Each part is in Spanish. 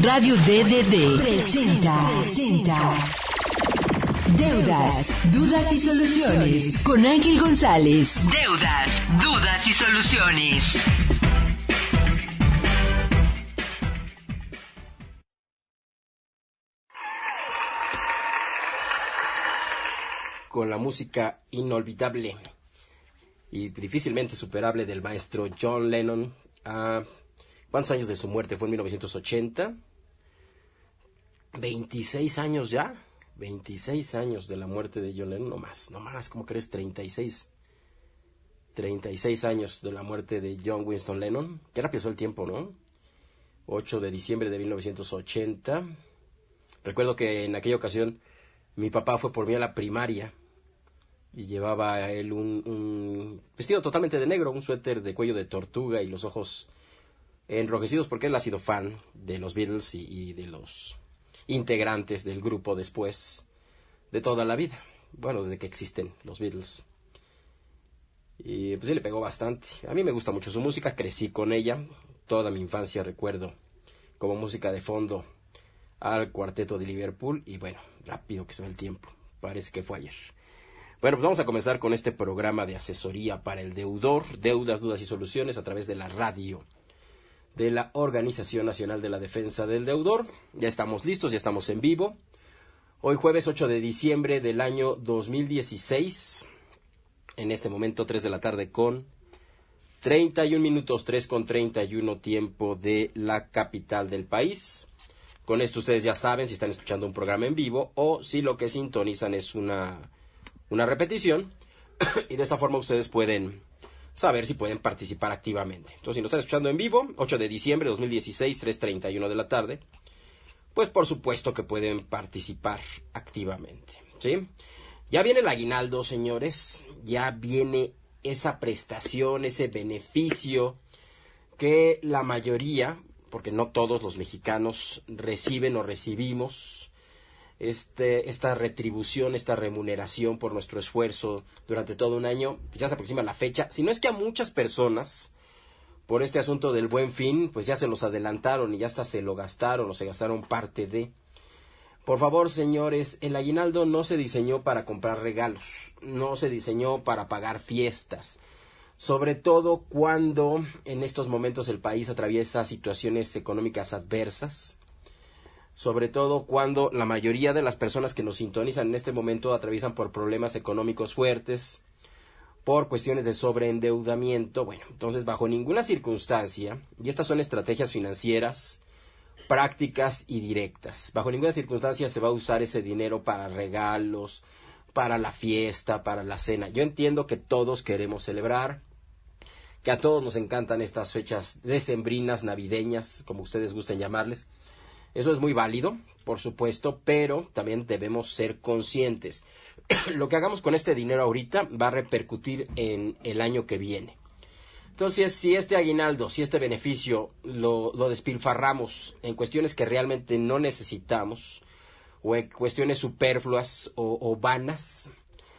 Radio DDD presenta Deudas, Dudas y Soluciones con Ángel González. Deudas, Dudas y Soluciones. Con la música inolvidable y difícilmente superable del maestro John Lennon. ¿Cuántos años de su muerte? Fue en 1980. 26 años ya. 26 años de la muerte de John Lennon. No más, ¿cómo crees? 36 años de la muerte de John Winston Lennon. Qué rápido fue el tiempo, ¿no? 8 de diciembre de 1980. Recuerdo que en aquella ocasión mi papá fue por mí a la primaria y llevaba a él un vestido totalmente de negro, un suéter de cuello de tortuga y los ojos enrojecidos porque él ha sido fan de los Beatles y de los integrantes del grupo después de toda la vida. Bueno, desde que existen los Beatles. Y pues sí le pegó bastante. A mí me gusta mucho su música, crecí con ella. Toda mi infancia recuerdo como música de fondo al Cuarteto de Liverpool. Y bueno, rápido que se va el tiempo. Parece que fue ayer. Bueno, pues vamos a comenzar con este programa de asesoría para el deudor, deudas, dudas y soluciones a través de la radio de la Organización Nacional de la Defensa del Deudor. Ya estamos listos, ya estamos en vivo. Hoy jueves 8 de diciembre del año 2016. En este momento 3 de la tarde con 31 minutos, 3 con 31 tiempo de la capital del país. Con esto ustedes ya saben si están escuchando un programa en vivo o si lo que sintonizan es una repetición. Y de esta forma ustedes pueden saber si pueden participar activamente. Entonces, si nos están escuchando en vivo, 8 de diciembre de 2016, 3:31 de la tarde, pues por supuesto que pueden participar activamente, ¿sí? Ya viene el aguinaldo, señores, ya viene esa prestación, ese beneficio que la mayoría, porque no todos los mexicanos reciben o recibimos esta retribución, esta remuneración por nuestro esfuerzo durante todo un año. Ya se aproxima la fecha, si no es que a muchas personas por este asunto del Buen Fin pues ya se los adelantaron y ya hasta se lo gastaron o se gastaron parte de. Por favor, señores, el aguinaldo no se diseñó para comprar regalos, no se diseñó para pagar fiestas, sobre todo cuando en estos momentos el país atraviesa situaciones económicas adversas. Sobre todo cuando la mayoría de las personas que nos sintonizan en este momento atraviesan por problemas económicos fuertes, por cuestiones de sobreendeudamiento. Bueno, entonces bajo ninguna circunstancia, y estas son estrategias financieras prácticas y directas, bajo ninguna circunstancia se va a usar ese dinero para regalos, para la fiesta, para la cena. Yo entiendo que todos queremos celebrar, que a todos nos encantan estas fechas decembrinas, navideñas, como ustedes gusten llamarles. Eso es muy válido, por supuesto, pero también debemos ser conscientes. Lo que hagamos con este dinero ahorita va a repercutir en el año que viene. Entonces, si este aguinaldo, si este beneficio lo despilfarramos en cuestiones que realmente no necesitamos, o en cuestiones superfluas o vanas,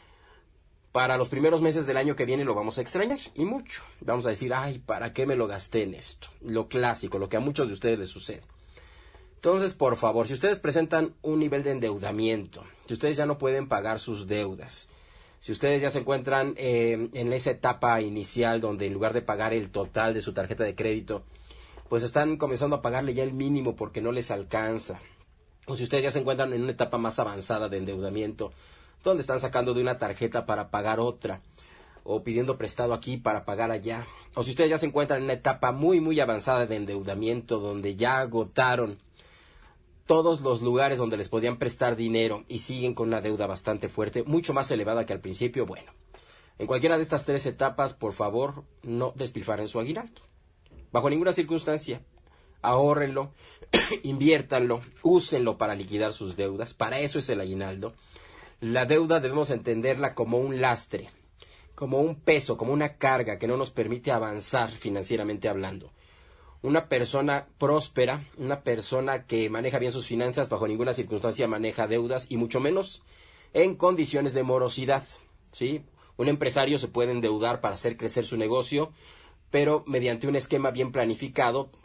para los primeros meses del año que viene lo vamos a extrañar, y mucho. Vamos a decir, ay, ¿para qué me lo gasté en esto? Lo clásico, lo que a muchos de ustedes les sucede. Entonces, por favor, si ustedes presentan un nivel de endeudamiento, si ustedes ya no pueden pagar sus deudas, si ustedes ya se encuentran en esa etapa inicial donde en lugar de pagar el total de su tarjeta de crédito, pues están comenzando a pagarle ya el mínimo porque no les alcanza, o si ustedes ya se encuentran en una etapa más avanzada de endeudamiento, donde están sacando de una tarjeta para pagar otra, o pidiendo prestado aquí para pagar allá, o si ustedes ya se encuentran en una etapa muy, muy avanzada de endeudamiento, donde ya agotaron todos los lugares donde les podían prestar dinero y siguen con una deuda bastante fuerte, mucho más elevada que al principio. Bueno, en cualquiera de estas tres etapas, por favor, no despilfarren su aguinaldo. Bajo ninguna circunstancia, ahórrenlo, inviértanlo, úsenlo para liquidar sus deudas. Para eso es el aguinaldo. La deuda debemos entenderla como un lastre, como un peso, como una carga que no nos permite avanzar financieramente hablando. Una persona próspera, una persona que maneja bien sus finanzas, bajo ninguna circunstancia maneja deudas y mucho menos en condiciones de morosidad, ¿sí? Un empresario se puede endeudar para hacer crecer su negocio, pero mediante un esquema bien planificado,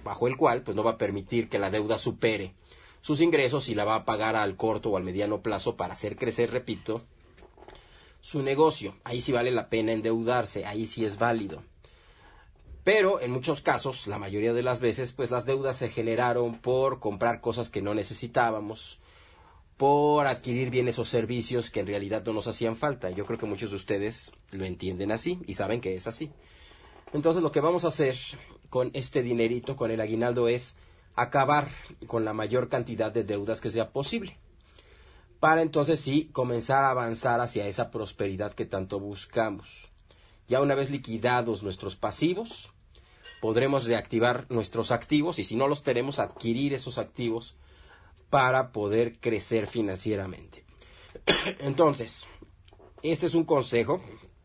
bajo el cual pues no va a permitir que la deuda supere sus ingresos y la va a pagar al corto o al mediano plazo para hacer crecer, repito, su negocio. Ahí sí vale la pena endeudarse, ahí sí es válido. Pero en muchos casos, la mayoría de las veces, pues las deudas se generaron por comprar cosas que no necesitábamos, por adquirir bienes o servicios que en realidad no nos hacían falta. Yo creo que muchos de ustedes lo entienden así y saben que es así. Entonces lo que vamos a hacer con este dinerito, con el aguinaldo, es acabar con la mayor cantidad de deudas que sea posible, para entonces sí comenzar a avanzar hacia esa prosperidad que tanto buscamos. Ya una vez liquidados nuestros pasivos, podremos reactivar nuestros activos y si no los tenemos, adquirir esos activos para poder crecer financieramente. Entonces, este es un consejo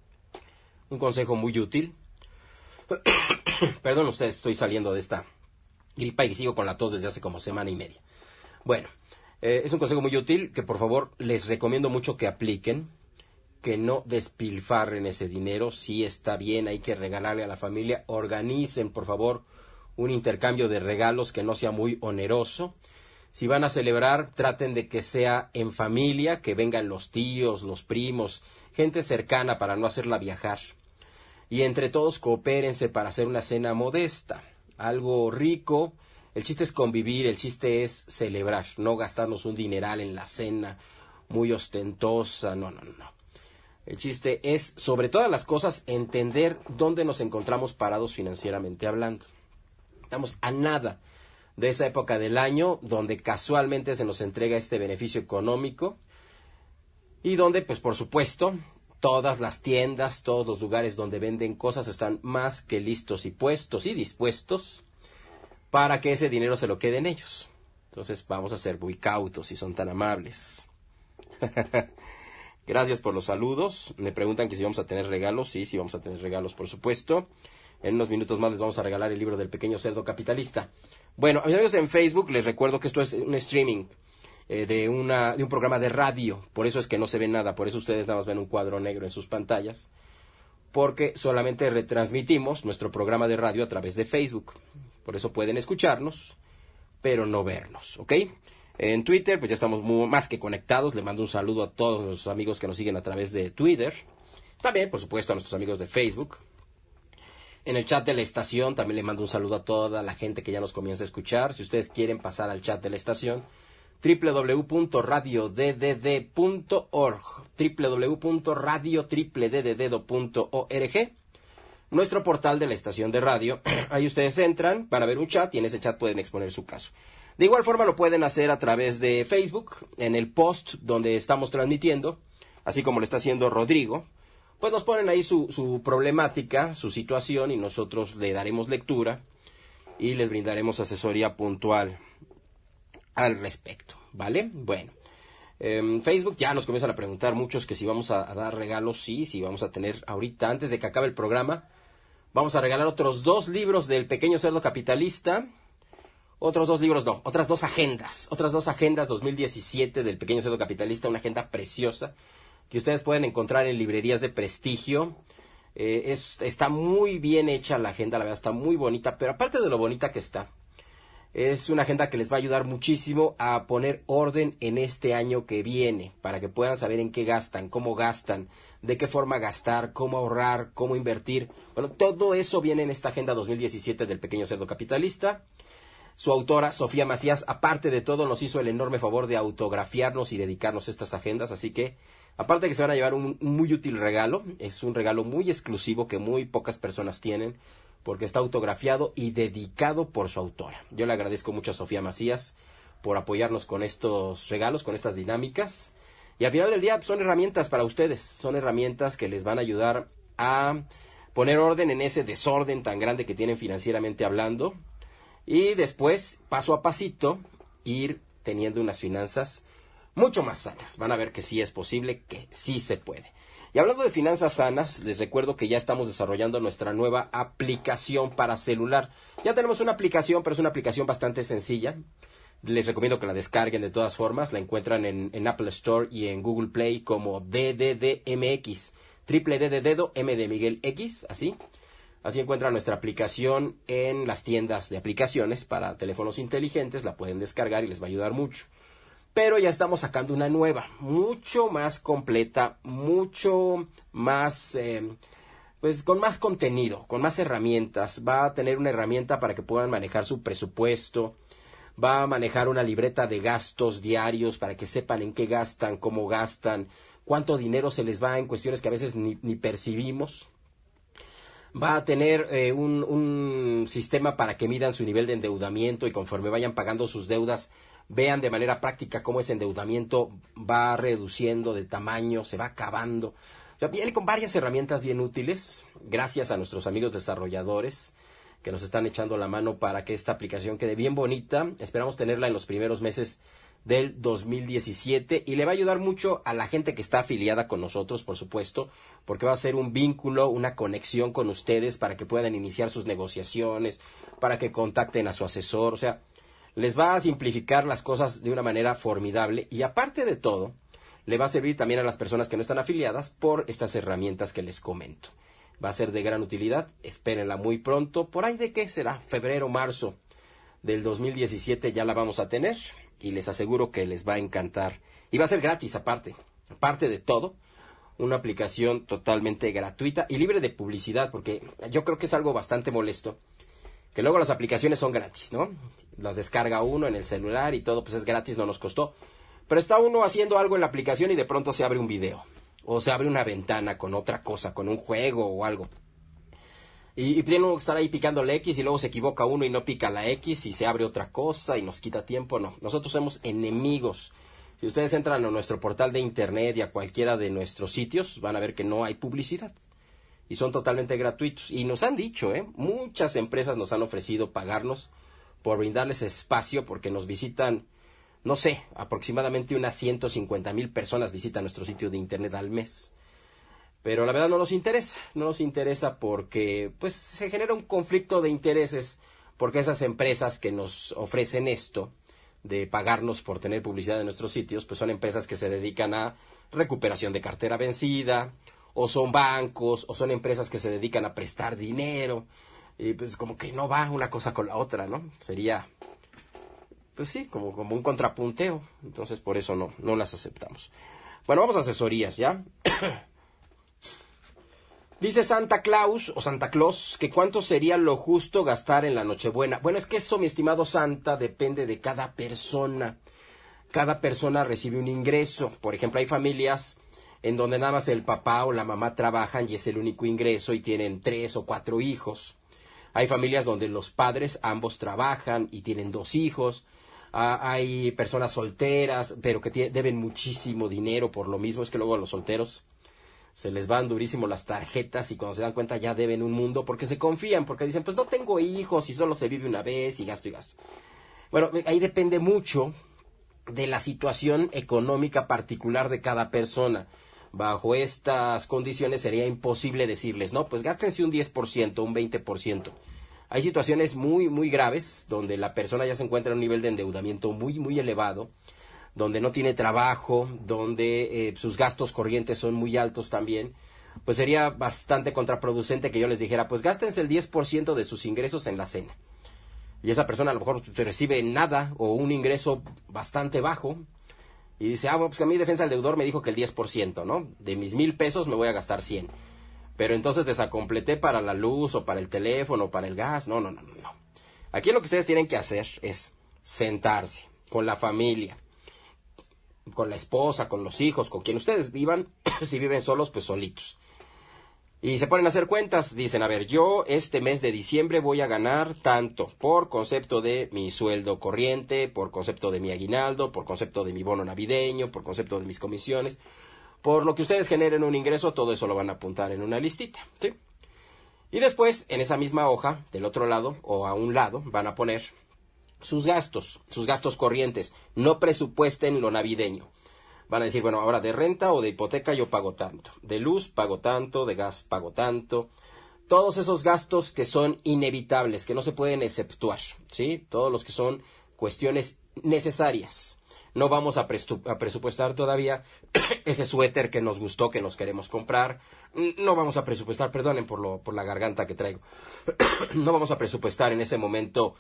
muy útil. Perdón ustedes, estoy saliendo de esta gripa y sigo con la tos desde hace como semana y media. Bueno, es un consejo muy útil que por favor les recomiendo mucho que apliquen, que no despilfarren ese dinero. Sí está bien, hay que regalarle a la familia. Organicen por favor un intercambio de regalos que no sea muy oneroso. Si van a celebrar, traten de que sea en familia, que vengan los tíos, los primos, gente cercana para no hacerla viajar. Y entre todos coopérense para hacer una cena modesta, algo rico. El chiste es convivir, el chiste es celebrar, no gastarnos un dineral en la cena muy ostentosa, no. El chiste es, sobre todas las cosas, entender dónde nos encontramos parados financieramente hablando. Estamos a nada de esa época del año donde casualmente se nos entrega este beneficio económico y donde, pues por supuesto, todas las tiendas, todos los lugares donde venden cosas están más que listos y puestos y dispuestos para que ese dinero se lo queden ellos. Entonces vamos a ser muy cautos si son tan amables. Gracias por los saludos. Me preguntan que si vamos a tener regalos. Sí, vamos a tener regalos, por supuesto. En unos minutos más les vamos a regalar el libro del pequeño cerdo capitalista. Bueno, a mis amigos en Facebook les recuerdo que esto es un streaming de un programa de radio. Por eso es que no se ve nada. Por eso ustedes nada más ven un cuadro negro en sus pantallas. Porque solamente retransmitimos nuestro programa de radio a través de Facebook. Por eso pueden escucharnos, pero no vernos, ¿ok? En Twitter, pues ya estamos más que conectados. Le mando un saludo a todos los amigos que nos siguen a través de Twitter. También, por supuesto, a nuestros amigos de Facebook. En el chat de la estación también le mando un saludo a toda la gente que ya nos comienza a escuchar. Si ustedes quieren pasar al chat de la estación, www.radioddd.org, www.radio.org, nuestro portal de la estación de radio. Ahí ustedes entran, van a ver un chat y en ese chat pueden exponer su caso. De igual forma lo pueden hacer a través de Facebook, en el post donde estamos transmitiendo, así como lo está haciendo Rodrigo. Pues nos ponen ahí su problemática, su situación, y nosotros le daremos lectura y les brindaremos asesoría puntual al respecto, ¿vale? Bueno, Facebook ya nos comienzan a preguntar muchos que si vamos a dar regalos. Sí, vamos a tener ahorita, antes de que acabe el programa, vamos a regalar otros 2 libros del pequeño cerdo capitalista. Otras 2 agendas 2017 del pequeño cerdo capitalista, una agenda preciosa que ustedes pueden encontrar en librerías de prestigio. Está muy bien hecha la agenda, la verdad está muy bonita, pero aparte de lo bonita que está, es una agenda que les va a ayudar muchísimo a poner orden en este año que viene, para que puedan saber en qué gastan, cómo gastan, de qué forma gastar, cómo ahorrar, cómo invertir. Bueno, todo eso viene en esta agenda 2017 del pequeño cerdo capitalista. Su autora, Sofía Macías, aparte de todo, nos hizo el enorme favor de autografiarnos y dedicarnos estas agendas. Así que, aparte de que se van a llevar un muy útil regalo, es un regalo muy exclusivo que muy pocas personas tienen, porque está autografiado y dedicado por su autora. Yo le agradezco mucho a Sofía Macías por apoyarnos con estos regalos, con estas dinámicas. Y al final del día son herramientas para ustedes, son herramientas que les van a ayudar a poner orden en ese desorden tan grande que tienen financieramente hablando. Y después, paso a pasito, ir teniendo unas finanzas mucho más sanas. Van a ver que sí es posible, que sí se puede. Y hablando de finanzas sanas, les recuerdo que ya estamos desarrollando nuestra nueva aplicación para celular. Ya tenemos una aplicación, pero es una aplicación bastante sencilla. Les recomiendo que la descarguen de todas formas. La encuentran en Apple Store y en Google Play como DDDMX. Triple D de dedo, M de Miguel X, así. Así encuentran nuestra aplicación en las tiendas de aplicaciones para teléfonos inteligentes, la pueden descargar y les va a ayudar mucho. Pero ya estamos sacando una nueva, mucho más completa, mucho más, pues con más contenido, con más herramientas. Va a tener una herramienta para que puedan manejar su presupuesto, va a manejar una libreta de gastos diarios para que sepan en qué gastan, cómo gastan, cuánto dinero se les va en cuestiones que a veces ni percibimos. Va a tener un sistema para que midan su nivel de endeudamiento y conforme vayan pagando sus deudas, vean de manera práctica cómo ese endeudamiento va reduciendo de tamaño, se va acabando. O sea, viene con varias herramientas bien útiles, gracias a nuestros amigos desarrolladores que nos están echando la mano para que esta aplicación quede bien bonita. Esperamos tenerla en los primeros meses del 2017 y le va a ayudar mucho a la gente que está afiliada con nosotros, por supuesto, porque va a ser un vínculo, una conexión con ustedes para que puedan iniciar sus negociaciones, para que contacten a su asesor. O sea, les va a simplificar las cosas de una manera formidable y aparte de todo, le va a servir también a las personas que no están afiliadas por estas herramientas que les comento. Va a ser de gran utilidad, espérenla muy pronto, por ahí de qué será, febrero, marzo del 2017 ya la vamos a tener y les aseguro que les va a encantar. Y va a ser gratis aparte de todo, una aplicación totalmente gratuita y libre de publicidad, porque yo creo que es algo bastante molesto, que luego las aplicaciones son gratis, ¿no? Las descarga uno en el celular y todo, pues es gratis, no nos costó. Pero está uno haciendo algo en la aplicación y de pronto se abre un video, o se abre una ventana con otra cosa, con un juego o algo. Y tiene uno que estar ahí picando la X y luego se equivoca uno y no pica la X y se abre otra cosa y nos quita tiempo. No, nosotros somos enemigos. Si ustedes entran a nuestro portal de internet y a cualquiera de nuestros sitios, van a ver que no hay publicidad. Y son totalmente gratuitos. Y nos han dicho, muchas empresas nos han ofrecido pagarnos por brindarles espacio porque nos visitan, no sé, aproximadamente unas 150,000 personas visitan nuestro sitio de internet al mes. Pero la verdad no nos interesa porque pues se genera un conflicto de intereses, porque esas empresas que nos ofrecen esto de pagarnos por tener publicidad en nuestros sitios, pues son empresas que se dedican a recuperación de cartera vencida, o son bancos, o son empresas que se dedican a prestar dinero, y pues como que no va una cosa con la otra, ¿no? Sería, pues sí, como un contrapunteo, entonces por eso no las aceptamos. Bueno, vamos a asesorías, ¿ya? Dice Santa Claus o Santa Claus que cuánto sería lo justo gastar en la Nochebuena. Bueno, es que eso, mi estimado Santa, depende de cada persona. Cada persona recibe un ingreso. Por ejemplo, hay familias en donde nada más el papá o la mamá trabajan y es el único ingreso y tienen 3 o 4 hijos. Hay familias donde los padres ambos trabajan y tienen 2 hijos. Hay personas solteras, pero que deben muchísimo dinero por lo mismo. Es que luego a los solteros se les van durísimo las tarjetas y cuando se dan cuenta ya deben un mundo porque se confían, porque dicen, pues no tengo hijos y solo se vive una vez y gasto y gasto. Bueno, ahí depende mucho de la situación económica particular de cada persona. Bajo estas condiciones sería imposible decirles, no, pues gástense un 10%, un 20%. Hay situaciones muy, muy graves donde la persona ya se encuentra en un nivel de endeudamiento muy, muy elevado, donde no tiene trabajo, donde sus gastos corrientes son muy altos también, pues sería bastante contraproducente que yo les dijera, pues gástense el 10% de sus ingresos en la cena. Y esa persona a lo mejor se recibe nada o un ingreso bastante bajo y dice, bueno, pues a mi defensa del deudor me dijo que el 10%, ¿no? De mis 1,000 pesos me voy a gastar 100. Pero entonces desacompleté para la luz o para el teléfono o para el gas. No. Aquí lo que ustedes tienen que hacer es sentarse con la familia, con la esposa, con los hijos, con quien ustedes vivan, si viven solos, pues solitos. Y se ponen a hacer cuentas, dicen, a ver, yo este mes de diciembre voy a ganar tanto, por concepto de mi sueldo corriente, por concepto de mi aguinaldo, por concepto de mi bono navideño, por concepto de mis comisiones, por lo que ustedes generen un ingreso, todo eso lo van a apuntar en una listita, ¿sí? Y después, en esa misma hoja, del otro lado, o a un lado, van a poner sus gastos corrientes, no presupuesten lo navideño. Van a decir, bueno, ahora de renta o de hipoteca yo pago tanto, de luz pago tanto, de gas pago tanto. Todos esos gastos que son inevitables, que no se pueden exceptuar, ¿sí? Todos los que son cuestiones necesarias. no vamos a presupuestar todavía ese suéter que nos gustó, que nos queremos comprar, no vamos a presupuestar, perdonen por la garganta que traigo, no vamos a presupuestar en ese momento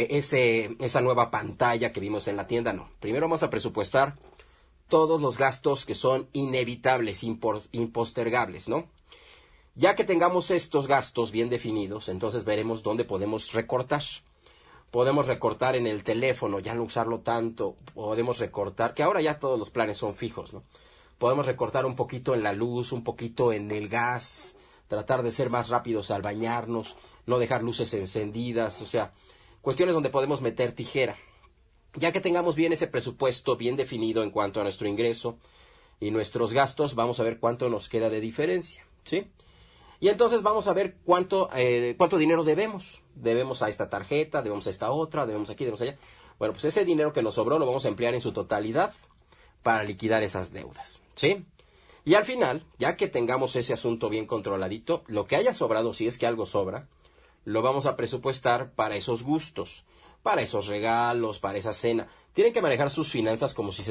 esa nueva pantalla que vimos en la tienda, no. Primero vamos a presupuestar todos los gastos que son inevitables, impostergables, ¿no? Ya que tengamos estos gastos bien definidos, entonces veremos dónde podemos recortar. Podemos recortar en el teléfono, ya no usarlo tanto. Podemos recortar, que ahora ya todos los planes son fijos, ¿no? Podemos recortar un poquito en la luz, un poquito en el gas, tratar de ser más rápidos al bañarnos, no dejar luces encendidas, o sea, cuestiones donde podemos meter tijera. Ya que tengamos bien ese presupuesto bien definido en cuanto a nuestro ingreso y nuestros gastos, vamos a ver cuánto nos queda de diferencia, ¿sí? Y entonces vamos a ver cuánto dinero debemos. Debemos a esta tarjeta, debemos a esta otra, debemos aquí, debemos allá. Bueno, pues ese dinero que nos sobró lo vamos a emplear en su totalidad para liquidar esas deudas, ¿sí? Y al final, ya que tengamos ese asunto bien controladito, lo que haya sobrado, si es que algo sobra, lo vamos a presupuestar para esos gustos, para esos regalos, para esa cena. Tienen que manejar sus finanzas como si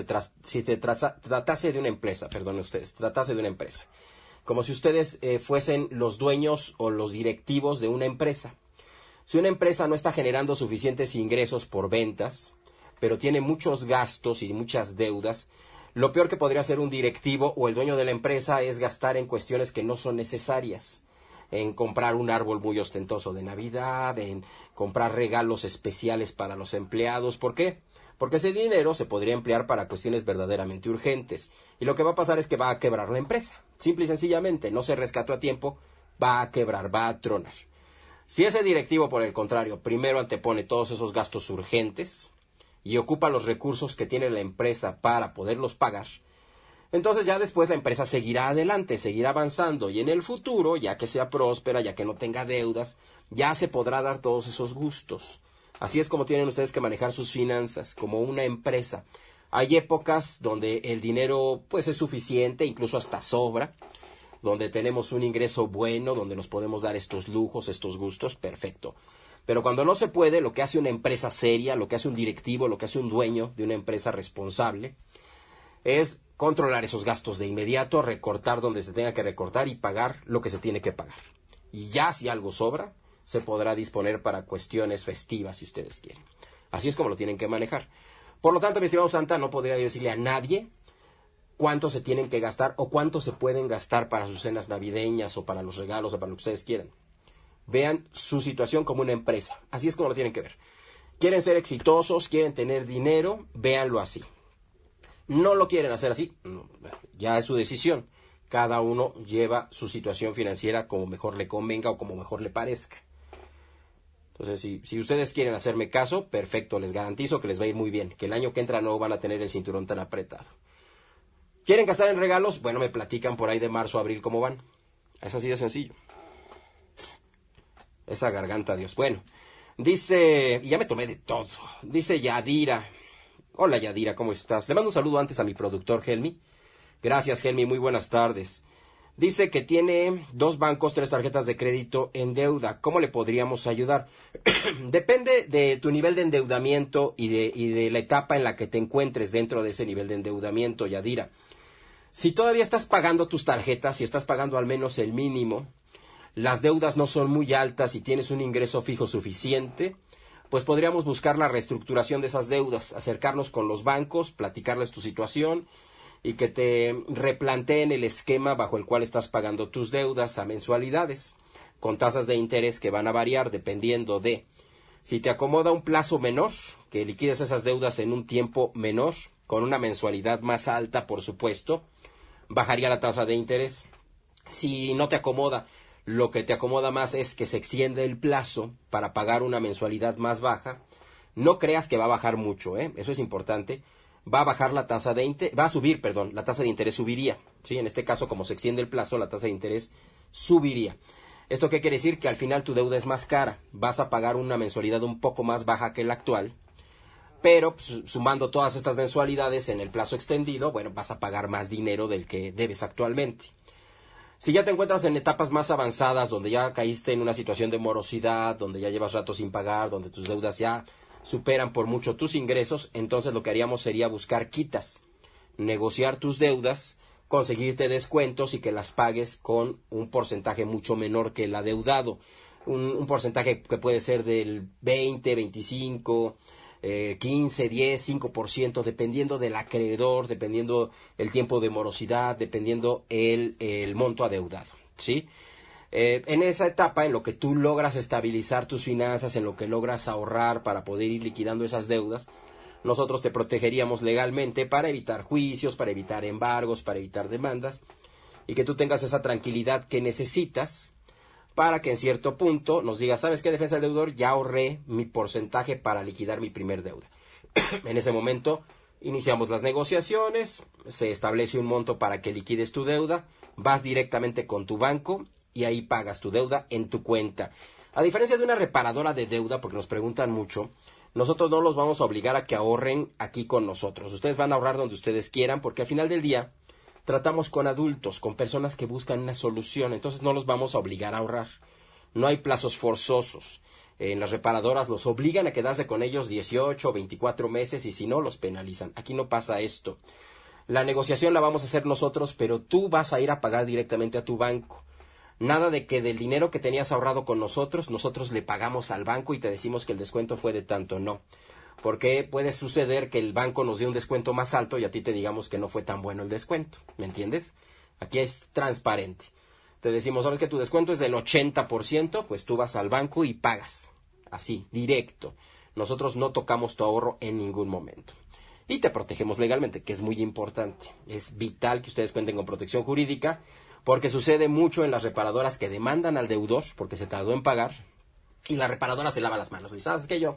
tratase de una empresa, perdón ustedes, tratase de una empresa. Como si ustedes fuesen los dueños o los directivos de una empresa. Si una empresa no está generando suficientes ingresos por ventas, pero tiene muchos gastos y muchas deudas, lo peor que podría hacer un directivo o el dueño de la empresa es gastar en cuestiones que no son necesarias. En comprar un árbol muy ostentoso de Navidad, en comprar regalos especiales para los empleados. ¿Por qué? Porque ese dinero se podría emplear para cuestiones verdaderamente urgentes. Y lo que va a pasar es que va a quebrar la empresa. Simple y sencillamente, no se rescató a tiempo, va a quebrar, va a tronar. Si ese directivo, por el contrario, primero antepone todos esos gastos urgentes y ocupa los recursos que tiene la empresa para poderlos pagar, entonces ya después la empresa seguirá adelante, seguirá avanzando. Y en el futuro, ya que sea próspera, ya que no tenga deudas, ya se podrá dar todos esos gustos. Así es como tienen ustedes que manejar sus finanzas, como una empresa. Hay épocas donde el dinero pues es suficiente, incluso hasta sobra, donde tenemos un ingreso bueno, donde nos podemos dar estos lujos, estos gustos, perfecto. Pero cuando no se puede, lo que hace una empresa seria, lo que hace un directivo, lo que hace un dueño de una empresa responsable, es controlar esos gastos de inmediato, recortar donde se tenga que recortar y pagar lo que se tiene que pagar. Y ya si algo sobra, se podrá disponer para cuestiones festivas, si ustedes quieren. Así es como lo tienen que manejar. Por lo tanto, mi estimado Santa, no podría decirle a nadie cuánto se tienen que gastar o cuánto se pueden gastar para sus cenas navideñas o para los regalos o para lo que ustedes quieran. Vean su situación como una empresa. Así es como lo tienen que ver. Quieren ser exitosos, quieren tener dinero, véanlo así. No lo quieren hacer así, ya es su decisión. Cada uno lleva su situación financiera como mejor le convenga o como mejor le parezca. Entonces, si ustedes quieren hacerme caso, perfecto, les garantizo que les va a ir muy bien, que el año que entra no van a tener el cinturón tan apretado. ¿Quieren gastar en regalos? Bueno, me platican por ahí de marzo a abril cómo van. Es así de sencillo. Esa garganta, Dios. Bueno, dice, y ya me tomé de todo, dice Yadira. Hola Yadira, ¿cómo estás? Le mando un saludo antes a mi productor Helmi. Gracias Helmi, muy buenas tardes. Dice que tiene 2 bancos, 3 tarjetas de crédito en deuda. ¿Cómo le podríamos ayudar? Depende de tu nivel de endeudamiento y de la etapa en la que te encuentres dentro de ese nivel de endeudamiento, Yadira. Si todavía estás pagando tus tarjetas, si estás pagando al menos el mínimo, las deudas no son muy altas y tienes un ingreso fijo suficiente, pues podríamos buscar la reestructuración de esas deudas, acercarnos con los bancos, platicarles tu situación y que te replanteen el esquema bajo el cual estás pagando tus deudas a mensualidades, con tasas de interés que van a variar dependiendo de si te acomoda un plazo menor, que liquides esas deudas en un tiempo menor, con una mensualidad más alta, por supuesto, bajaría la tasa de interés. Si no te acomoda, lo que te acomoda más es que se extiende el plazo para pagar una mensualidad más baja. No creas que va a bajar mucho, eso es importante. Va a bajar la tasa de interés, va a subir, perdón, la tasa de interés subiría, ¿sí? En este caso, como se extiende el plazo, la tasa de interés subiría. ¿Esto qué quiere decir? Que al final tu deuda es más cara, vas a pagar una mensualidad un poco más baja que la actual, pero pues, sumando todas estas mensualidades en el plazo extendido, bueno, vas a pagar más dinero del que debes actualmente. Si ya te encuentras en etapas más avanzadas, donde ya caíste en una situación de morosidad, donde ya llevas rato sin pagar, donde tus deudas ya superan por mucho tus ingresos, entonces lo que haríamos sería buscar quitas, negociar tus deudas, conseguirte descuentos y que las pagues con un porcentaje mucho menor que el adeudado. Un porcentaje que puede ser del 20, 25, 15, 10, 5%, dependiendo del acreedor, dependiendo el tiempo de morosidad, dependiendo el monto adeudado, ¿sí? En esa etapa, en lo que tú logras estabilizar tus finanzas, en lo que logras ahorrar para poder ir liquidando esas deudas, nosotros te protegeríamos legalmente para evitar juicios, para evitar embargos, para evitar demandas, y que tú tengas esa tranquilidad que necesitas para que en cierto punto nos digas, ¿sabes qué, defensa del deudor? Ya ahorré mi porcentaje para liquidar mi primer deuda. En ese momento iniciamos las negociaciones, se establece un monto para que liquides tu deuda, vas directamente con tu banco y ahí pagas tu deuda en tu cuenta. A diferencia de una reparadora de deuda, porque nos preguntan mucho, nosotros no los vamos a obligar a que ahorren aquí con nosotros. Ustedes van a ahorrar donde ustedes quieran, porque al final del día tratamos con adultos, con personas que buscan una solución, entonces no los vamos a obligar a ahorrar. No hay plazos forzosos. En las reparadoras los obligan a quedarse con ellos 18 o 24 meses y si no, los penalizan. Aquí no pasa esto. La negociación la vamos a hacer nosotros, pero tú vas a ir a pagar directamente a tu banco. Nada de que del dinero que tenías ahorrado con nosotros le pagamos al banco y te decimos que el descuento fue de tanto, no. Porque puede suceder que el banco nos dé un descuento más alto y a ti te digamos que no fue tan bueno el descuento, ¿me entiendes? Aquí es transparente. Te decimos, ¿sabes que tu descuento es del 80%? Pues tú vas al banco y pagas, así, directo. Nosotros no tocamos tu ahorro en ningún momento. Y te protegemos legalmente, que es muy importante. Es vital que ustedes cuenten con protección jurídica, porque sucede mucho en las reparadoras que demandan al deudor porque se tardó en pagar y la reparadora se lava las manos. Y ¿sabes qué?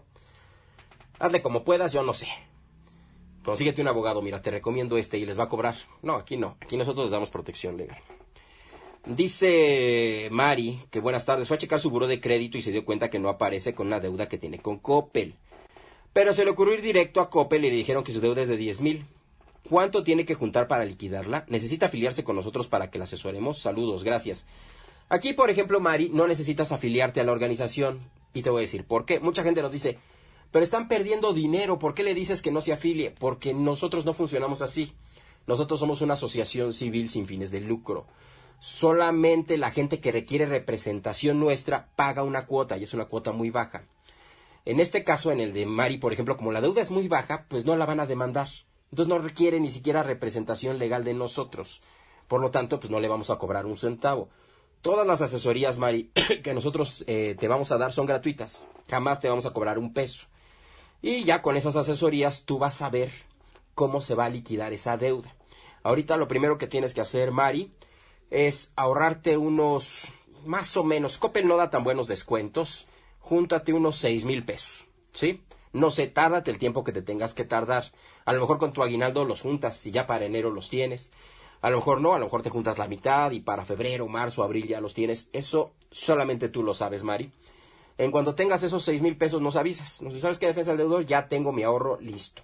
Hazle como puedas, yo no sé. Consíguete un abogado, mira, te recomiendo y les va a cobrar. No, aquí nosotros les damos protección legal. Dice Mari que buenas tardes, fue a checar su buró de crédito y se dio cuenta que no aparece con una deuda que tiene con Coppel. Pero se le ocurrió ir directo a Coppel y le dijeron que su deuda es de 10,000. ¿Cuánto tiene que juntar para liquidarla? ¿Necesita afiliarse con nosotros para que la asesoremos? Saludos, gracias. Aquí, por ejemplo, Mari, no necesitas afiliarte a la organización. Y te voy a decir por qué. Mucha gente nos dice, pero están perdiendo dinero, ¿por qué le dices que no se afilie? Porque nosotros no funcionamos así. Nosotros somos una asociación civil sin fines de lucro. Solamente la gente que requiere representación nuestra paga una cuota y es una cuota muy baja. En este caso, en el de Mari, por ejemplo, como la deuda es muy baja, pues no la van a demandar. Entonces no requiere ni siquiera representación legal de nosotros. Por lo tanto, pues no le vamos a cobrar un centavo. Todas las asesorías, Mari, que nosotros te vamos a dar son gratuitas. Jamás te vamos a cobrar un peso. Y ya con esas asesorías tú vas a ver cómo se va a liquidar esa deuda. Ahorita lo primero que tienes que hacer, Mari, es ahorrarte unos, más o menos, Coppel no da tan buenos descuentos, júntate unos 6,000 pesos, ¿sí? No sé, tárdate el tiempo que te tengas que tardar. A lo mejor con tu aguinaldo los juntas y ya para enero los tienes. A lo mejor no, a lo mejor te juntas la mitad y para febrero, marzo, abril ya los tienes. Eso solamente tú lo sabes, Mari. En cuanto tengas esos 6,000 pesos nos avisas. No sé, ¿sabes qué, defensa del deudor? Ya tengo mi ahorro listo.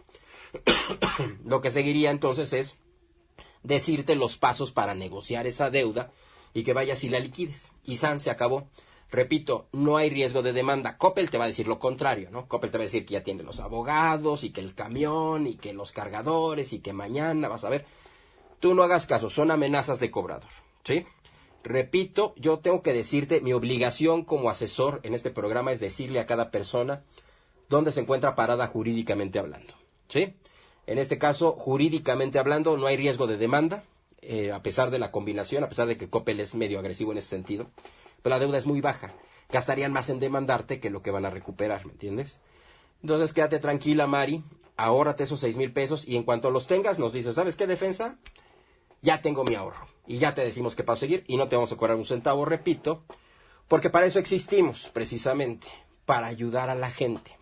Lo que seguiría entonces es decirte los pasos para negociar esa deuda y que vayas y la liquides. Y san, se acabó. Repito, no hay riesgo de demanda. Coppel te va a decir lo contrario, ¿no? Coppel te va a decir que ya tiene los abogados y que el camión y que los cargadores y que mañana vas a ver. Tú no hagas caso, son amenazas de cobrador, ¿sí? Repito, yo tengo que decirte, mi obligación como asesor en este programa es decirle a cada persona dónde se encuentra parada jurídicamente hablando, ¿sí? En este caso, jurídicamente hablando, no hay riesgo de demanda, a pesar de la combinación, a pesar de que Coppel es medio agresivo en ese sentido, pero la deuda es muy baja. Gastarían más en demandarte que lo que van a recuperar, ¿me entiendes? Entonces, quédate tranquila, Mari, ahórrate esos 6,000 pesos y en cuanto los tengas, nos dices, ¿sabes qué, defensa? Ya tengo mi ahorro y ya te decimos qué paso seguir y no te vamos a cobrar un centavo, repito, porque para eso existimos, precisamente, para ayudar a la gente.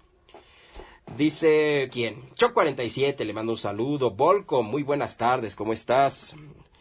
Dice, ¿quién? Choc47, le mando un saludo. Volco, muy buenas tardes, ¿cómo estás?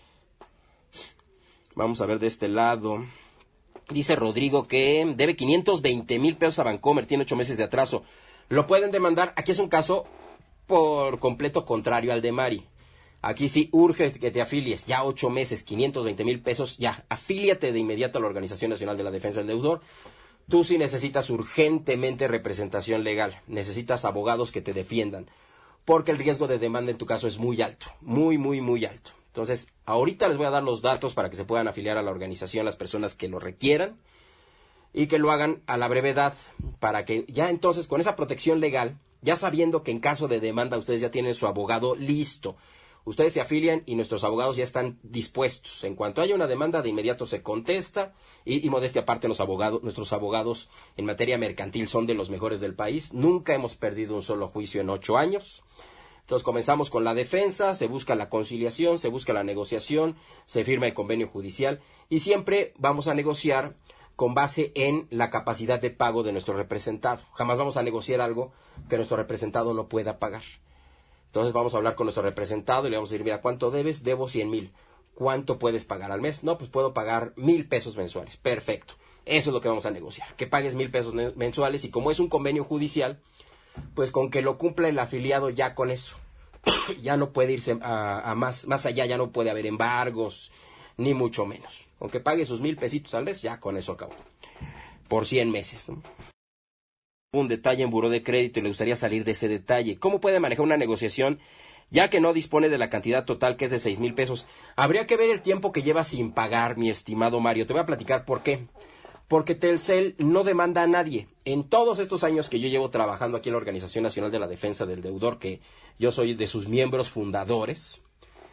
Vamos a ver de este lado. Dice Rodrigo que debe 520,000 pesos a Bancomer, tiene 8 meses de atraso. Lo pueden demandar, aquí es un caso por completo contrario al de Mari. Aquí sí urge que te afilies, ya 8 meses, 520,000 pesos, ya, afíliate de inmediato a la Organización Nacional de la Defensa del Deudor, tú sí necesitas urgentemente representación legal, necesitas abogados que te defiendan, porque el riesgo de demanda en tu caso es muy alto, muy, muy, muy alto. Entonces, ahorita les voy a dar los datos para que se puedan afiliar a la organización las personas que lo requieran y que lo hagan a la brevedad, para que ya entonces con esa protección legal, ya sabiendo que en caso de demanda ustedes ya tienen su abogado listo, ustedes se afilian y nuestros abogados ya están dispuestos. En cuanto haya una demanda, de inmediato se contesta y modestia aparte, nuestros abogados en materia mercantil son de los mejores del país. Nunca hemos perdido un solo juicio en 8 años. Entonces comenzamos con la defensa, se busca la conciliación, se busca la negociación, se firma el convenio judicial y siempre vamos a negociar con base en la capacidad de pago de nuestro representado. Jamás vamos a negociar algo que nuestro representado no pueda pagar. Entonces vamos a hablar con nuestro representado y le vamos a decir, mira, ¿cuánto debes? Debo 100,000. ¿Cuánto puedes pagar al mes? No, pues puedo pagar 1,000 pesos mensuales. Perfecto. Eso es lo que vamos a negociar. Que pagues 1,000 pesos mensuales y como es un convenio judicial, pues con que lo cumpla el afiliado ya con eso. Ya no puede irse a más allá, ya no puede haber embargos, ni mucho menos. Aunque pague sus 1,000 pesitos al mes, ya con eso acabó. Por 100 meses, ¿no? Un detalle en buró de crédito y le gustaría salir de ese detalle. ¿Cómo puede manejar una negociación ya que no dispone de la cantidad total que es de 6,000 pesos? Habría que ver el tiempo que lleva sin pagar, mi estimado Mario. Te voy a platicar por qué. Porque Telcel no demanda a nadie. En todos estos años que yo llevo trabajando aquí en la Organización Nacional de la Defensa del Deudor, que yo soy de sus miembros fundadores,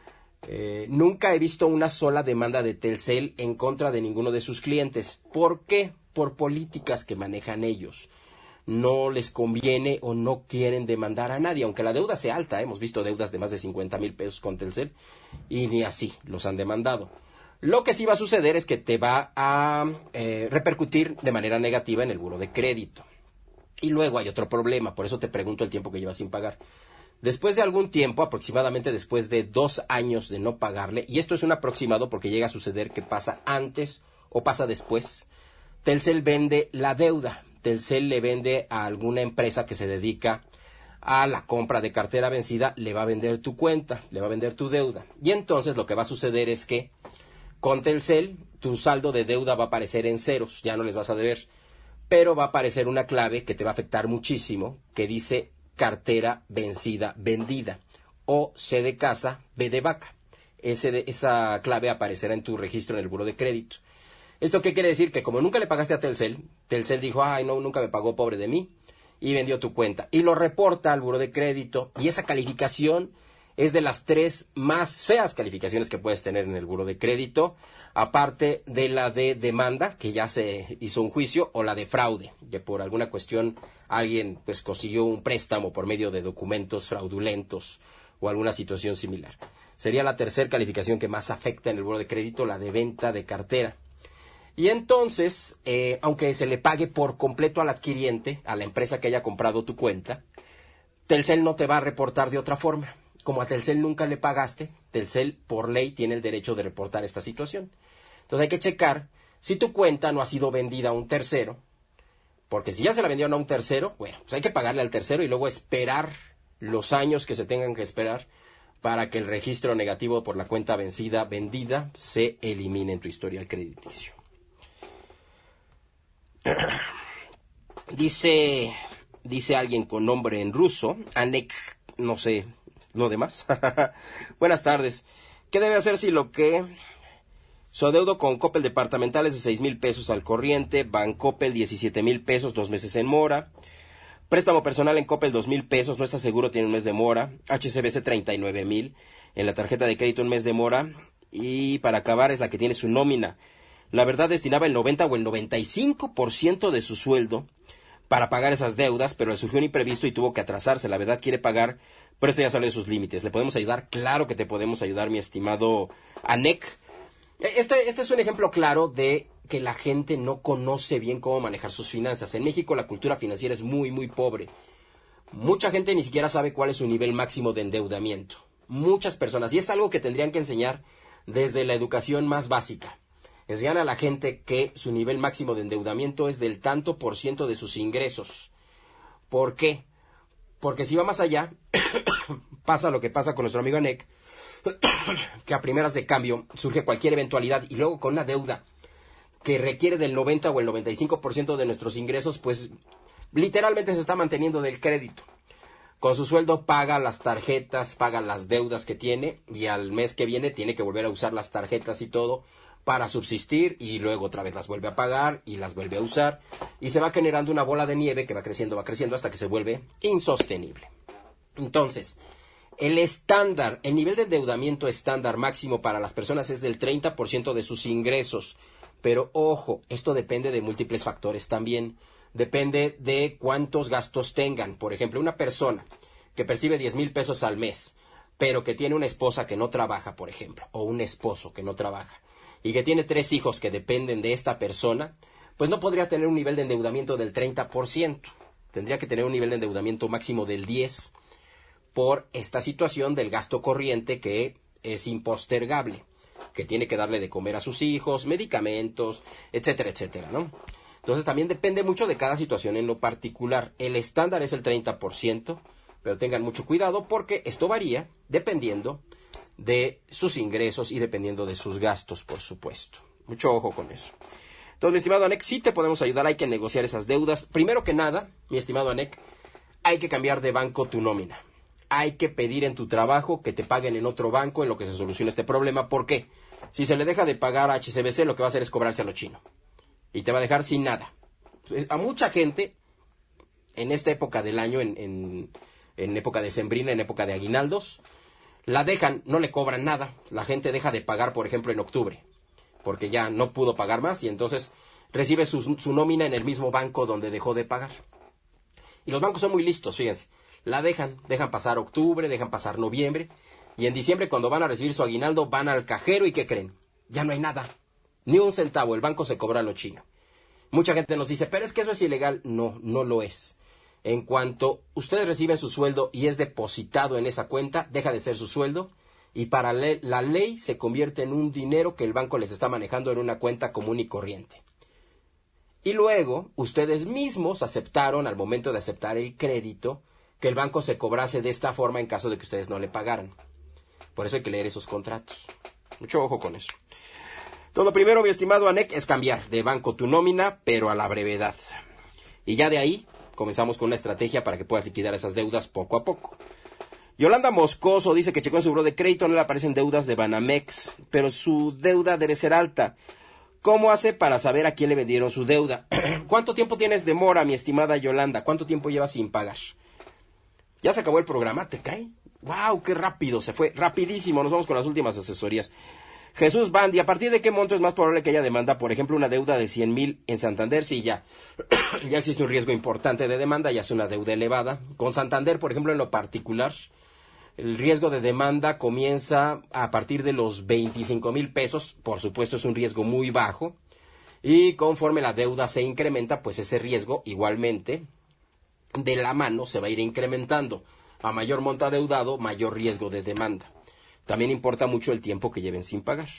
nunca he visto una sola demanda de Telcel en contra de ninguno de sus clientes. ¿Por qué? Por políticas que manejan ellos. No les conviene o no quieren demandar a nadie, aunque la deuda sea alta. Hemos visto deudas de más de 50,000 pesos con Telcel y ni así los han demandado. Lo que sí va a suceder es que te va a repercutir de manera negativa en el buró de crédito. Y luego hay otro problema, por eso te pregunto el tiempo que llevas sin pagar. Después de algún tiempo, aproximadamente después de 2 años de no pagarle, y esto es un aproximado porque llega a suceder que pasa antes o pasa después, Telcel vende la deuda. Telcel le vende a alguna empresa que se dedica a la compra de cartera vencida, le va a vender tu cuenta, le va a vender tu deuda. Y entonces lo que va a suceder es que con Telcel tu saldo de deuda va a aparecer en ceros, ya no les vas a deber, pero va a aparecer una clave que te va a afectar muchísimo, que dice cartera vencida vendida, o C de casa, B de vaca. Esa clave aparecerá en tu registro en el buró de crédito. ¿Esto qué quiere decir? Que como nunca le pagaste a Telcel, Telcel dijo, ay no, nunca me pagó, pobre de mí, y vendió tu cuenta. Y lo reporta al buró de crédito, y esa calificación es de las 3 más feas calificaciones que puedes tener en el buró de crédito, aparte de la de demanda, que ya se hizo un juicio, o la de fraude, que por alguna cuestión alguien pues consiguió un préstamo por medio de documentos fraudulentos o alguna situación similar. Sería la tercera calificación que más afecta en el buró de crédito, la de venta de cartera. Y entonces, aunque se le pague por completo al adquiriente, a la empresa que haya comprado tu cuenta, Telcel no te va a reportar de otra forma. Como a Telcel nunca le pagaste, Telcel por ley tiene el derecho de reportar esta situación. Entonces hay que checar si tu cuenta no ha sido vendida a un tercero, porque si ya se la vendieron a un tercero, bueno, pues hay que pagarle al tercero y luego esperar los años que se tengan que esperar para que el registro negativo por la cuenta vendida se elimine en tu historial crediticio. Dice alguien con nombre en ruso, Anek, no sé, lo demás. Buenas tardes. ¿Qué debe hacer si lo que su adeudo con Coppel departamental es de 6,000 pesos al corriente, Bancoppel 17,000 pesos, 2 meses en mora, préstamo personal en Coppel 2,000 pesos, no está seguro, tiene un mes de mora, HSBC 39,000, en la tarjeta de crédito un mes de mora, y para acabar es la que tiene su nómina. La verdad destinaba el 90 o el 95% de su sueldo para pagar esas deudas, pero le surgió un imprevisto y tuvo que atrasarse. La verdad quiere pagar, pero esto ya sale de sus límites. ¿Le podemos ayudar? Claro que te podemos ayudar, mi estimado Anek. Este es un ejemplo claro de que la gente no conoce bien cómo manejar sus finanzas. En México la cultura financiera es muy, muy pobre. Mucha gente ni siquiera sabe cuál es su nivel máximo de endeudamiento. Muchas personas. Y es algo que tendrían que enseñar desde la educación más básica. Enseñan a la gente que su nivel máximo de endeudamiento es del tanto por ciento de sus ingresos. ¿Por qué? Porque si va más allá, pasa lo que pasa con nuestro amigo Anek, que a primeras de cambio surge cualquier eventualidad y luego con una deuda que requiere del 90 o el 95% de nuestros ingresos, pues literalmente se está manteniendo del crédito. Con su sueldo paga las tarjetas, paga las deudas que tiene y al mes que viene tiene que volver a usar las tarjetas y todo para subsistir y luego otra vez las vuelve a pagar y las vuelve a usar y se va generando una bola de nieve que va creciendo hasta que se vuelve insostenible. Entonces, el nivel de endeudamiento estándar máximo para las personas es del 30% de sus ingresos. Pero ojo, esto depende de múltiples factores también. Depende de cuántos gastos tengan. Por ejemplo, una persona que percibe 10,000 pesos al mes, pero que tiene una esposa que no trabaja, por ejemplo, o un esposo que no trabaja, y que tiene 3 hijos que dependen de esta persona, pues no podría tener un nivel de endeudamiento del 30%. Tendría que tener un nivel de endeudamiento máximo del 10% por esta situación del gasto corriente que es impostergable, que tiene que darle de comer a sus hijos, medicamentos, etcétera, etcétera, ¿no? Entonces también depende mucho de cada situación en lo particular. El estándar es el 30%, pero tengan mucho cuidado porque esto varía dependiendo de sus ingresos y dependiendo de sus gastos, por supuesto. Mucho ojo con eso. Entonces, mi estimado Anek, sí te podemos ayudar, hay que negociar esas deudas. Primero que nada, mi estimado Anek, hay que cambiar de banco tu nómina. Hay que pedir en tu trabajo que te paguen en otro banco en lo que se soluciona este problema. ¿Por qué? Si se le deja de pagar a HSBC, lo que va a hacer es cobrarse a lo chino. Y te va a dejar sin nada. A mucha gente, en esta época del año, en época decembrina, en época de aguinaldos, la dejan, no le cobran nada. La gente deja de pagar, por ejemplo, en octubre, porque ya no pudo pagar más y entonces recibe su nómina en el mismo banco donde dejó de pagar. Y los bancos son muy listos, fíjense. La dejan pasar octubre, dejan pasar noviembre, y en diciembre cuando van a recibir su aguinaldo van al cajero y ¿qué creen? Ya no hay nada, ni un centavo, el banco se cobra lo chino. Mucha gente nos dice, pero es que eso es ilegal. No, no lo es. En cuanto ustedes reciben su sueldo y es depositado en esa cuenta, deja de ser su sueldo y para la ley se convierte en un dinero que el banco les está manejando en una cuenta común y corriente. Y luego, ustedes mismos aceptaron, al momento de aceptar el crédito, que el banco se cobrase de esta forma en caso de que ustedes no le pagaran. Por eso hay que leer esos contratos. Mucho ojo con eso. Entonces, lo primero, mi estimado Anek, es cambiar de banco tu nómina, pero a la brevedad. Y ya de ahí, comenzamos con una estrategia para que puedas liquidar esas deudas poco a poco. Yolanda Moscoso dice que checó en su buró de crédito, no le aparecen deudas de Banamex, pero su deuda debe ser alta. ¿Cómo hace para saber a quién le vendieron su deuda? ¿Cuánto tiempo tienes de mora, mi estimada Yolanda? ¿Cuánto tiempo llevas sin pagar? ¿Ya se acabó el programa? ¿Te cae? ¡Wow! ¡Qué rápido! Se fue rapidísimo. Nos vamos con las últimas asesorías. Jesús Bandi, ¿a partir de qué monto es más probable que haya demanda? Por ejemplo, una deuda de 100,000 en Santander. Sí, ya existe un riesgo importante de demanda, ya es una deuda elevada. Con Santander, por ejemplo, en lo particular, el riesgo de demanda comienza a partir de los 25,000 pesos. Por supuesto, es un riesgo muy bajo. Y conforme la deuda se incrementa, pues ese riesgo igualmente de la mano se va a ir incrementando. A mayor monto adeudado, mayor riesgo de demanda. También importa mucho el tiempo que lleven sin pagar.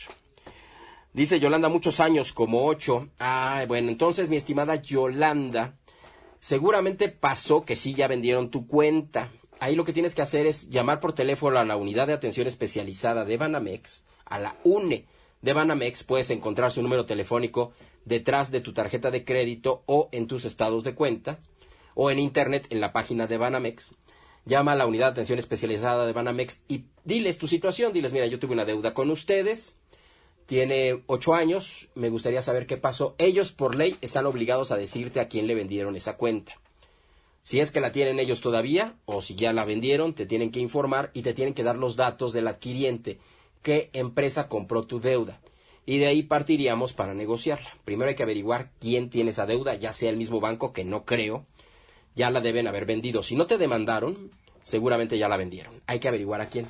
Dice Yolanda, muchos años, como 8. Bueno, entonces, mi estimada Yolanda, seguramente pasó que sí ya vendieron tu cuenta. Ahí lo que tienes que hacer es llamar por teléfono a la unidad de atención especializada de Banamex, a la UNE de Banamex. Puedes encontrar su número telefónico detrás de tu tarjeta de crédito o en tus estados de cuenta, o en internet en la página de Banamex. Llama a la unidad de atención especializada de Banamex y diles tu situación. Diles, mira, yo tuve una deuda con ustedes, tiene 8 años, me gustaría saber qué pasó. Ellos, por ley, están obligados a decirte a quién le vendieron esa cuenta. Si es que la tienen ellos todavía, o si ya la vendieron, te tienen que informar y te tienen que dar los datos del adquiriente, qué empresa compró tu deuda. Y de ahí partiríamos para negociarla. Primero hay que averiguar quién tiene esa deuda, ya sea el mismo banco, que no creo. Ya la deben haber vendido. Si no te demandaron, seguramente ya la vendieron. Hay que averiguar a quién.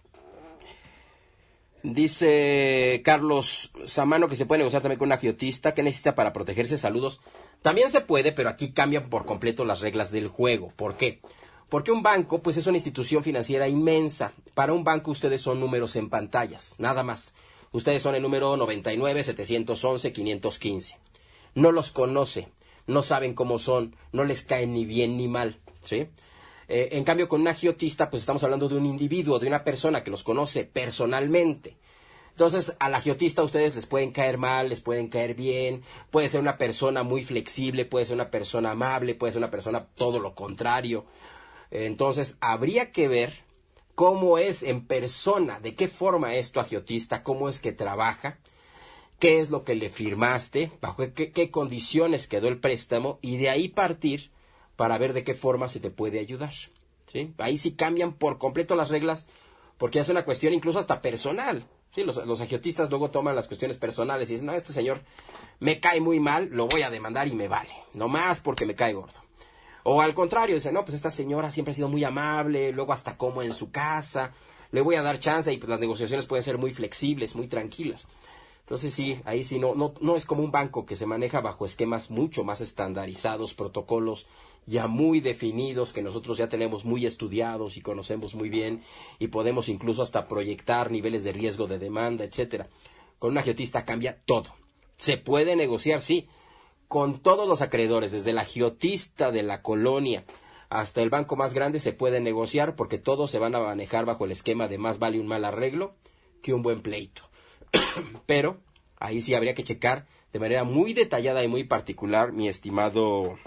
Dice Carlos Samano que se puede negociar también con un agiotista. ¿Qué necesita para protegerse? Saludos. También se puede, pero aquí cambian por completo las reglas del juego. ¿Por qué? Porque un banco, pues, es una institución financiera inmensa. Para un banco ustedes son números en pantallas, nada más. Ustedes son el número 99, 711, 515. No los conoce. No saben cómo son, no les caen ni bien ni mal, ¿sí? En cambio, con un agiotista, pues estamos hablando de un individuo, de una persona que los conoce personalmente. Entonces, al agiotista a ustedes les pueden caer mal, les pueden caer bien, puede ser una persona muy flexible, puede ser una persona amable, puede ser una persona todo lo contrario. Entonces, habría que ver cómo es en persona, de qué forma es tu agiotista, cómo es que trabaja, qué es lo que le firmaste, bajo qué condiciones quedó el préstamo, y de ahí partir para ver de qué forma se te puede ayudar, ¿sí? Ahí sí cambian por completo las reglas, porque es una cuestión incluso hasta personal. Sí, los agiotistas luego toman las cuestiones personales y dicen, no, este señor me cae muy mal, lo voy a demandar y me vale, nomás porque me cae gordo. O al contrario, dicen, no, pues esta señora siempre ha sido muy amable, luego hasta como en su casa, le voy a dar chance, y pues las negociaciones pueden ser muy flexibles, muy tranquilas. Entonces sí, ahí sí no es como un banco que se maneja bajo esquemas mucho más estandarizados, protocolos ya muy definidos, que nosotros ya tenemos muy estudiados y conocemos muy bien, y podemos incluso hasta proyectar niveles de riesgo de demanda, etcétera. Con un agiotista cambia todo. Se puede negociar, sí, con todos los acreedores, desde el agiotista de la colonia hasta el banco más grande se puede negociar, porque todos se van a manejar bajo el esquema de más vale un mal arreglo que un buen pleito. Pero ahí sí habría que checar de manera muy detallada y muy particular, mi estimado,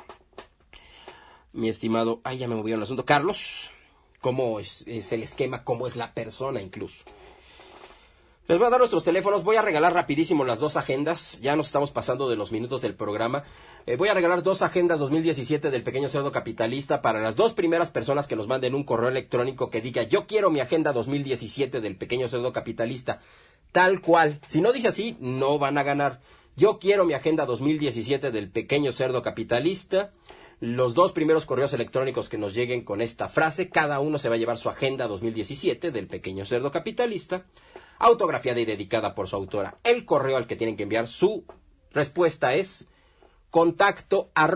ay, ya me movieron el asunto, Carlos, cómo es el esquema, cómo es la persona incluso. Les voy a dar nuestros teléfonos, voy a regalar rapidísimo las dos agendas, ya nos estamos pasando de los minutos del programa. Voy a regalar 2 agendas 2017 del Pequeño Cerdo Capitalista para las 2 primeras personas que nos manden un correo electrónico que diga, yo quiero mi agenda 2017 del Pequeño Cerdo Capitalista, tal cual. Si no dice así, no van a ganar. Yo quiero mi agenda 2017 del Pequeño Cerdo Capitalista. Los 2 primeros correos electrónicos que nos lleguen con esta frase, cada uno se va a llevar su agenda 2017 del Pequeño Cerdo Capitalista, autografiada y dedicada por su autora. El correo al que tienen que enviar su respuesta es contacto @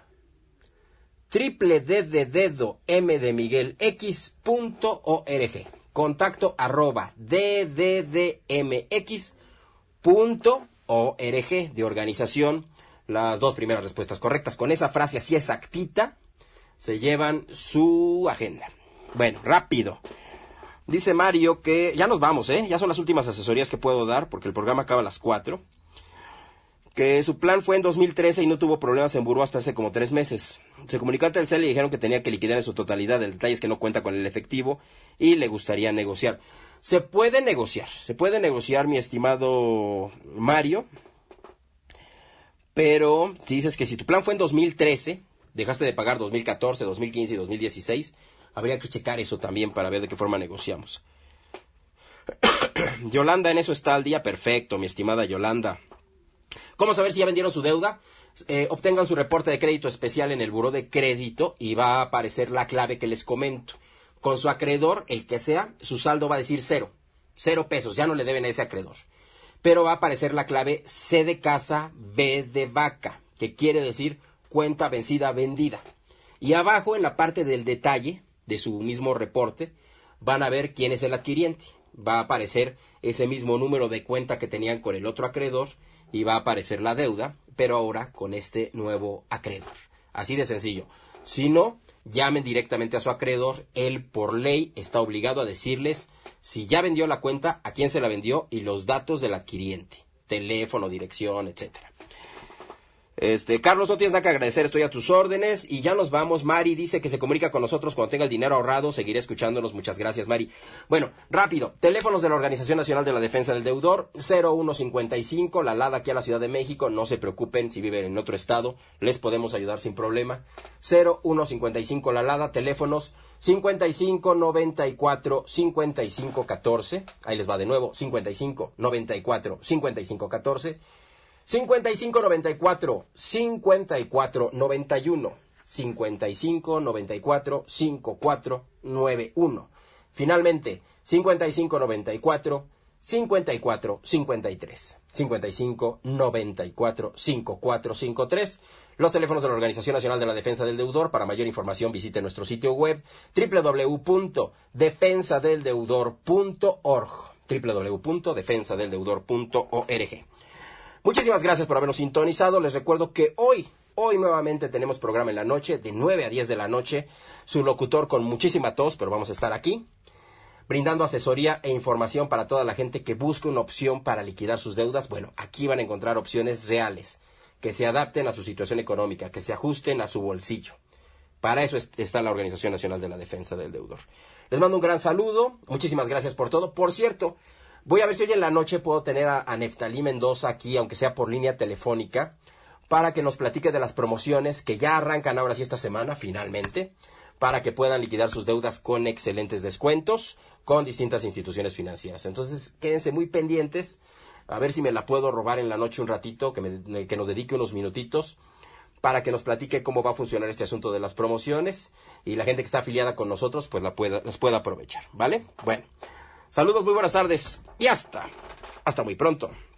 ddmx.org. Contacto @ ddmx.org, de organización. Las 2 primeras respuestas correctas con esa frase así exactita se llevan su agenda. Bueno, rápido. Dice Mario que ya nos vamos, ya son las últimas asesorías que puedo dar porque el programa acaba a las 4. Que su plan fue en 2013 y no tuvo problemas en buró hasta hace como 3 meses. Se comunicó a Telcel y dijeron que tenía que liquidar en su totalidad. El detalle es que no cuenta con el efectivo y le gustaría negociar. Se puede negociar, mi estimado Mario. Pero si dices que si tu plan fue en 2013, dejaste de pagar 2014, 2015 y 2016, habría que checar eso también para ver de qué forma negociamos. Yolanda en eso está al día. Perfecto, mi estimada Yolanda. ¿Cómo saber si ya vendieron su deuda? Obtengan su reporte de crédito especial en el buró de crédito y va a aparecer la clave que les comento. Con su acreedor, el que sea, su saldo va a decir 0 pesos, ya no le deben a ese acreedor. Pero va a aparecer la clave C de casa, V de vaca, que quiere decir cuenta vencida, vendida. Y abajo, en la parte del detalle de su mismo reporte, van a ver quién es el adquiriente. Va a aparecer ese mismo número de cuenta que tenían con el otro acreedor y va a aparecer la deuda, pero ahora con este nuevo acreedor. Así de sencillo. Si no, llamen directamente a su acreedor. Él, por ley, está obligado a decirles si ya vendió la cuenta, a quién se la vendió y los datos del adquiriente. Teléfono, dirección, etcétera. Carlos, no tienes nada que agradecer, estoy a tus órdenes y ya nos vamos. Mari dice que se comunica con nosotros cuando tenga el dinero ahorrado, seguiré escuchándonos, muchas gracias, Mari. Bueno, rápido, teléfonos de la Organización Nacional de la Defensa del Deudor, 0155, la LADA aquí a la Ciudad de México, no se preocupen si viven en otro estado, les podemos ayudar sin problema. 0155 la LADA, teléfonos 55 94 55 14, ahí les va de nuevo, 55 94 55 14. 55 94 54 91, 55 94 54 91. Finalmente, 55 94 54 53, 55 94 54 53. Los teléfonos de la Organización Nacional de la Defensa del Deudor. Para mayor información visite nuestro sitio web www.defensadeldeudor.org, www.defensadeldeudor.org. Muchísimas gracias por habernos sintonizado. Les recuerdo que hoy nuevamente tenemos programa en la noche, de 9 a 10 de la noche. Su locutor con muchísima tos, pero vamos a estar aquí. brindando asesoría e información para toda la gente que busca una opción para liquidar sus deudas. Bueno, aquí van a encontrar opciones reales, que se adapten a su situación económica, que se ajusten a su bolsillo. Para eso está la Organización Nacional de la Defensa del Deudor. Les mando un gran saludo, muchísimas gracias por todo. Por cierto, voy a ver si hoy en la noche puedo tener a Neftalí Mendoza aquí, aunque sea por línea telefónica, para que nos platique de las promociones que ya arrancan ahora sí esta semana, finalmente, para que puedan liquidar sus deudas con excelentes descuentos con distintas instituciones financieras. Entonces, quédense muy pendientes, a ver si me la puedo robar en la noche un ratito, que nos dedique unos minutitos, para que nos platique cómo va a funcionar este asunto de las promociones, y la gente que está afiliada con nosotros, pues las pueda aprovechar, ¿vale? Bueno, saludos, muy buenas tardes, y hasta muy pronto.